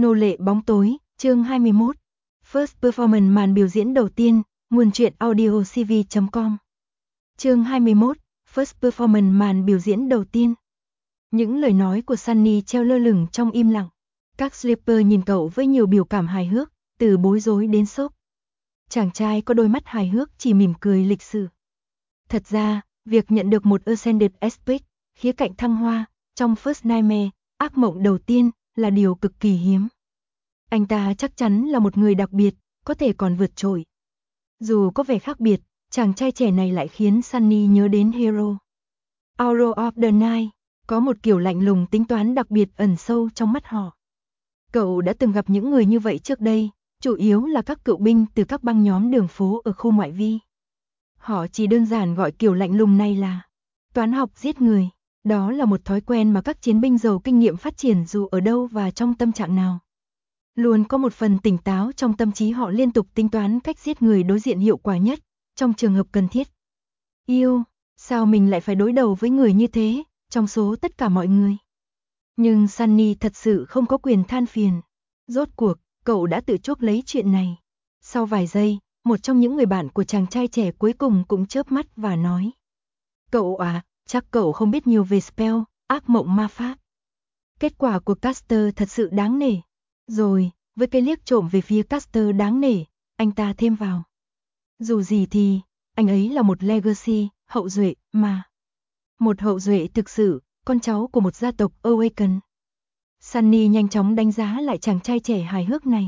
Nô lệ bóng tối, chương 21. First Performance màn biểu diễn đầu tiên, nguồn truyện audio cv.com. Chương 21. First Performance màn biểu diễn đầu tiên. Những lời nói của Sunny treo lơ lửng trong im lặng. Các stripper nhìn cậu với nhiều biểu cảm hài hước, từ bối rối đến sốc. Chàng trai có đôi mắt hài hước chỉ mỉm cười lịch sự. Thật ra, việc nhận được một Ascended Aspect, khía cạnh thăng hoa, trong First Nightmare, ác mộng đầu tiên, là điều cực kỳ hiếm. Anh ta chắc chắn là một người đặc biệt, có thể còn vượt trội. Dù có vẻ khác biệt, chàng trai trẻ này lại khiến Sunny nhớ đến Hero. Hour of the Night, có một kiểu lạnh lùng tính toán đặc biệt ẩn sâu trong mắt họ. Cậu đã từng gặp những người như vậy trước đây, chủ yếu là các cựu binh từ các băng nhóm đường phố ở khu ngoại vi. Họ chỉ đơn giản gọi kiểu lạnh lùng này là toán học giết người. Đó là một thói quen mà các chiến binh giàu kinh nghiệm phát triển dù ở đâu và trong tâm trạng nào. Luôn có một phần tỉnh táo trong tâm trí họ, liên tục tính toán cách giết người đối diện hiệu quả nhất, trong trường hợp cần thiết. Yêu, sao mình lại phải đối đầu với người như thế, trong số tất cả mọi người. Nhưng Sunny thật sự không có quyền than phiền. Rốt cuộc, cậu đã tự chuốc lấy chuyện này. Sau vài giây, một trong những người bạn của chàng trai trẻ cuối cùng cũng chớp mắt và nói. Cậu à, chắc cậu không biết nhiều về spell, ác mộng ma pháp. Kết quả của Caster thật sự đáng nể. Rồi, với cái liếc trộm về phía Caster đáng nể, anh ta thêm vào. Dù gì thì, anh ấy là một legacy, hậu duệ, mà. Một hậu duệ thực sự, con cháu của một gia tộc Awaken. Sunny nhanh chóng đánh giá lại chàng trai trẻ hài hước này.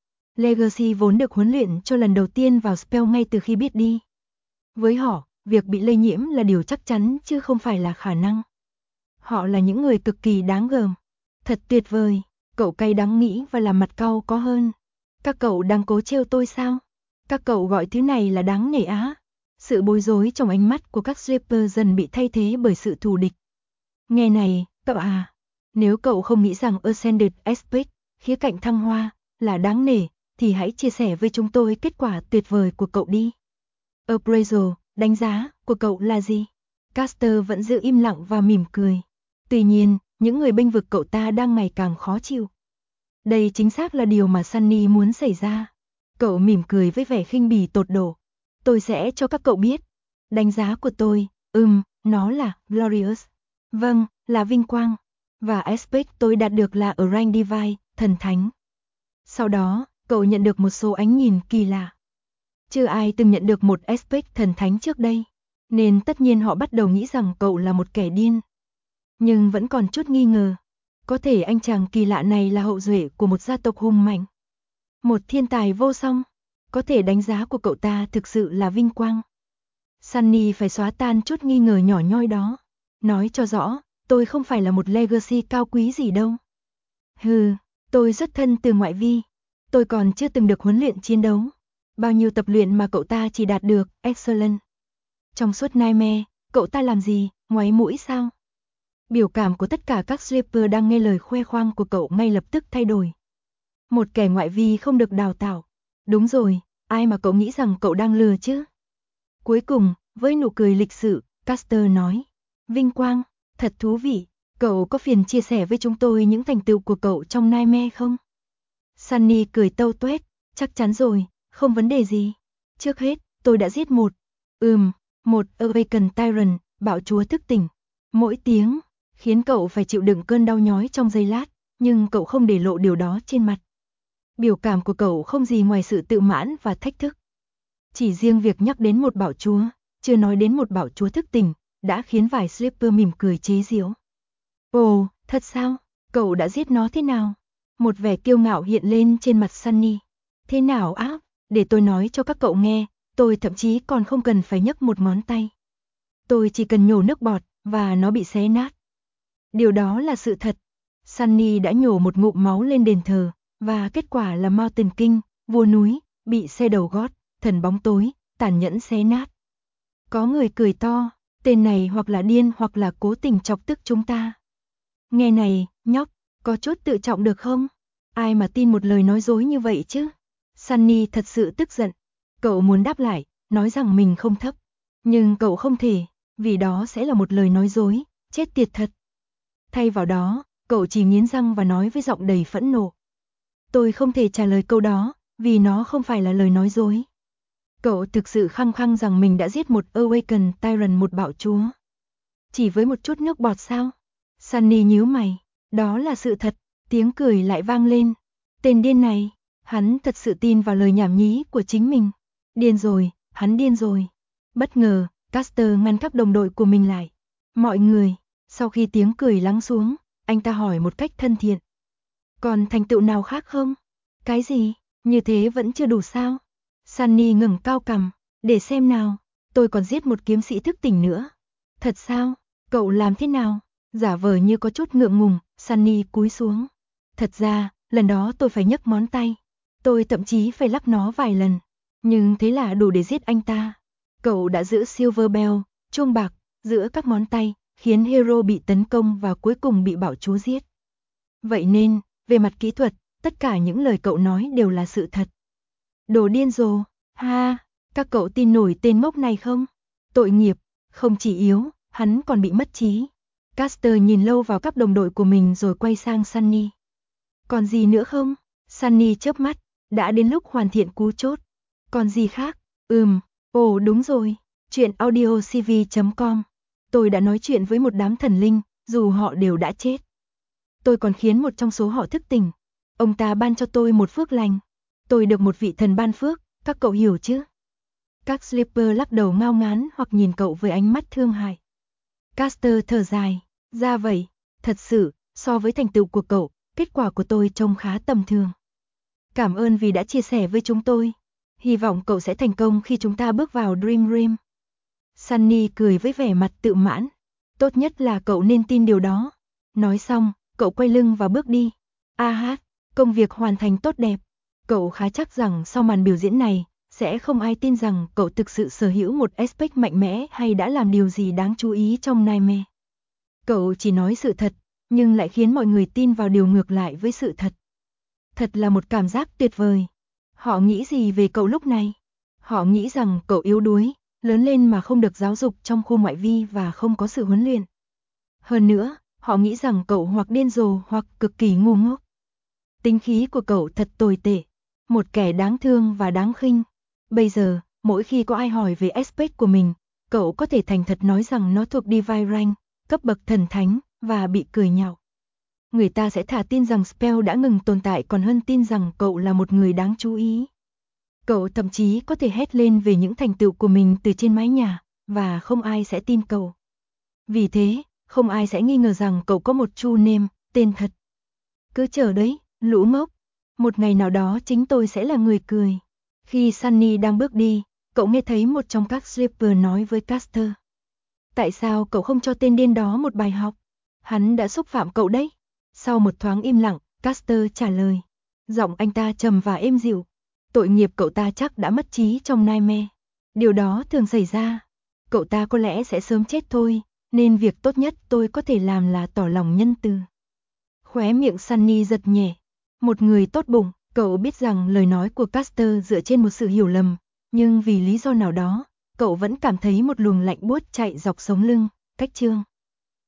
Legacy vốn được huấn luyện cho lần đầu tiên vào spell ngay từ khi biết đi. Với họ, việc bị lây nhiễm là điều chắc chắn chứ không phải là khả năng. Họ là những người cực kỳ đáng gờm. Thật tuyệt vời, cậu cay đắng nghĩ và làm mặt cau có hơn. Các cậu đang cố trêu tôi sao? Các cậu gọi thứ này là đáng nể á? Sự bối rối trong ánh mắt của các stripper dần bị thay thế bởi sự thù địch. Nghe này, cậu à, nếu cậu không nghĩ rằng Ascended Aspect, khía cạnh thăng hoa, là đáng nể, thì hãy chia sẻ với chúng tôi kết quả tuyệt vời của cậu đi. Appraisal, đánh giá của cậu là gì? Caster vẫn giữ im lặng và mỉm cười. Tuy nhiên, những người bênh vực cậu ta đang ngày càng khó chịu. Đây chính xác là điều mà Sunny muốn xảy ra. Cậu mỉm cười với vẻ khinh bỉ tột độ. Tôi sẽ cho các cậu biết. Đánh giá của tôi, nó là Glorious. Vâng, là vinh quang. Và aspect tôi đạt được là ở rank Divine, thần thánh. Sau đó, cậu nhận được một số ánh nhìn kỳ lạ. Chưa ai từng nhận được một aspect thần thánh trước đây, nên tất nhiên họ bắt đầu nghĩ rằng cậu là một kẻ điên. Nhưng vẫn còn chút nghi ngờ. Có thể anh chàng kỳ lạ này là hậu duệ của một gia tộc hùng mạnh. Một thiên tài vô song. Có thể đánh giá của cậu ta thực sự là vinh quang. Sunny phải xóa tan chút nghi ngờ nhỏ nhoi đó. Nói cho rõ, tôi không phải là một legacy cao quý gì đâu. Tôi xuất thân từ ngoại vi. Tôi còn chưa từng được huấn luyện chiến đấu. Bao nhiêu tập luyện mà cậu ta chỉ đạt được excellent. Trong suốt Nightmare, cậu ta làm gì, ngoáy mũi sao? Biểu cảm của tất cả các stripper đang nghe lời khoe khoang của cậu ngay lập tức thay đổi. Một kẻ ngoại vi không được đào tạo. Đúng rồi, ai mà cậu nghĩ rằng cậu đang lừa chứ? Cuối cùng, với nụ cười lịch sự, Caster nói. Vinh quang, thật thú vị. Cậu có phiền chia sẻ với chúng tôi những thành tựu của cậu trong Nightmare không? Sunny cười tâu tuét. Chắc chắn rồi, không vấn đề gì. Trước hết, tôi đã giết một Awaken Tyrant, bạo chúa thức tỉnh. Mỗi tiếng khiến cậu phải chịu đựng cơn đau nhói trong giây lát, nhưng cậu không để lộ điều đó trên mặt. Biểu cảm của cậu không gì ngoài sự tự mãn và thách thức. Chỉ riêng việc nhắc đến một bạo chúa, chưa nói đến một bạo chúa thức tỉnh, đã khiến vài stripper mỉm cười chế giễu. Ồ, thật sao? Cậu đã giết nó thế nào? Một vẻ kiêu ngạo hiện lên trên mặt Sunny. Thế nào á? Để tôi nói cho các cậu nghe, tôi thậm chí còn không cần phải nhấc một ngón tay. Tôi chỉ cần nhổ nước bọt, và nó bị xé nát. Điều đó là sự thật. Sunny đã nhổ một ngụm máu lên đền thờ, và kết quả là Mountain King, vua núi, bị xe đầu gót, thần bóng tối, tàn nhẫn xé nát. Có người cười to, tên này hoặc là điên hoặc là cố tình chọc tức chúng ta. Nghe này, nhóc, có chút tự trọng được không? Ai mà tin một lời nói dối như vậy chứ? Sunny thật sự tức giận. Cậu muốn đáp lại, nói rằng mình không thấp. Nhưng cậu không thể, vì đó sẽ là một lời nói dối, chết tiệt thật. Thay vào đó, cậu chỉ nghiến răng và nói với giọng đầy phẫn nộ. Tôi không thể trả lời câu đó, vì nó không phải là lời nói dối. Cậu thực sự khăng khăng rằng mình đã giết một Awakened Tyrant, một bạo chúa. Chỉ với một chút nước bọt sao? Sunny nhíu mày. Đó là sự thật. Tiếng cười lại vang lên. Tên điên này, hắn thật sự tin vào lời nhảm nhí của chính mình. Điên rồi, hắn điên rồi. Bất ngờ, Caster ngăn các đồng đội của mình lại. Mọi người, sau khi tiếng cười lắng xuống, anh ta hỏi một cách thân thiện. Còn thành tựu nào khác không? Cái gì? Như thế vẫn chưa đủ sao? Sunny ngẩng cao cằm. Để xem nào, tôi còn giết một kiếm sĩ thức tỉnh nữa. Thật sao? Cậu làm thế nào? Giả vờ như có chút ngượng ngùng, Sunny cúi xuống. Thật ra, lần đó tôi phải nhấc ngón tay. Tôi thậm chí phải lắc nó vài lần. Nhưng thế là đủ để giết anh ta. Cậu đã giữ Silver Bell, chuông bạc, giữa các ngón tay, khiến Hero bị tấn công và cuối cùng bị bạo chúa giết. Vậy nên, về mặt kỹ thuật, tất cả những lời cậu nói đều là sự thật. Đồ điên rồ, ha, các cậu tin nổi tên ngốc này không? Tội nghiệp, không chỉ yếu, hắn còn bị mất trí. Caster nhìn lâu vào các đồng đội của mình rồi quay sang Sunny. Còn gì nữa không? Sunny chớp mắt, đã đến lúc hoàn thiện cú chốt. Còn gì khác? Ồ đúng rồi, chuyện audiocv.com. Tôi đã nói chuyện với một đám thần linh, dù họ đều đã chết. Tôi còn khiến một trong số họ thức tỉnh. Ông ta ban cho tôi một phước lành. Tôi được một vị thần ban phước, các cậu hiểu chứ? Các Sleeper lắc đầu ngao ngán hoặc nhìn cậu với ánh mắt thương hại. Caster thở dài, ra vậy, thật sự, so với thành tựu của cậu, kết quả của tôi trông khá tầm thường. Cảm ơn vì đã chia sẻ với chúng tôi. Hy vọng cậu sẽ thành công khi chúng ta bước vào Dream Realm. Sunny cười với vẻ mặt tự mãn. Tốt nhất là cậu nên tin điều đó. Nói xong, cậu quay lưng và bước đi. Công việc hoàn thành tốt đẹp. Cậu khá chắc rằng sau màn biểu diễn này, sẽ không ai tin rằng cậu thực sự sở hữu một aspect mạnh mẽ hay đã làm điều gì đáng chú ý trong Nightmare. Cậu chỉ nói sự thật, nhưng lại khiến mọi người tin vào điều ngược lại với sự thật. Thật là một cảm giác tuyệt vời. Họ nghĩ gì về cậu lúc này? Họ nghĩ rằng cậu yếu đuối, lớn lên mà không được giáo dục trong khu ngoại vi và không có sự huấn luyện. Hơn nữa, họ nghĩ rằng cậu hoặc điên rồ hoặc cực kỳ ngu ngốc. Tính khí của cậu thật tồi tệ, một kẻ đáng thương và đáng khinh. Bây giờ, mỗi khi có ai hỏi về aspect của mình, cậu có thể thành thật nói rằng nó thuộc Divine Rank, cấp bậc thần thánh, và bị cười nhạo. Người ta sẽ thà tin rằng spell đã ngừng tồn tại còn hơn tin rằng cậu là một người đáng chú ý. Cậu thậm chí có thể hét lên về những thành tựu của mình từ trên mái nhà, và không ai sẽ tin cậu. Vì thế, không ai sẽ nghi ngờ rằng cậu có một true name, tên thật. Cứ chờ đấy, lũ ngốc. Một ngày nào đó chính tôi sẽ là người cười. Khi Sunny đang bước đi, cậu nghe thấy một trong các Sleeper nói với Caster. Tại sao cậu không cho tên điên đó một bài học? Hắn đã xúc phạm cậu đấy. Sau một thoáng im lặng, Caster trả lời. Giọng anh ta trầm và êm dịu. Tội nghiệp cậu ta chắc đã mất trí trong Nightmare. Điều đó thường xảy ra. Cậu ta có lẽ sẽ sớm chết thôi, nên việc tốt nhất tôi có thể làm là tỏ lòng nhân từ. Khóe miệng Sunny giật nhẹ. Một người tốt bụng, cậu biết rằng lời nói của Caster dựa trên một sự hiểu lầm, nhưng vì lý do nào đó, cậu vẫn cảm thấy một luồng lạnh buốt chạy dọc sống lưng. Cách chương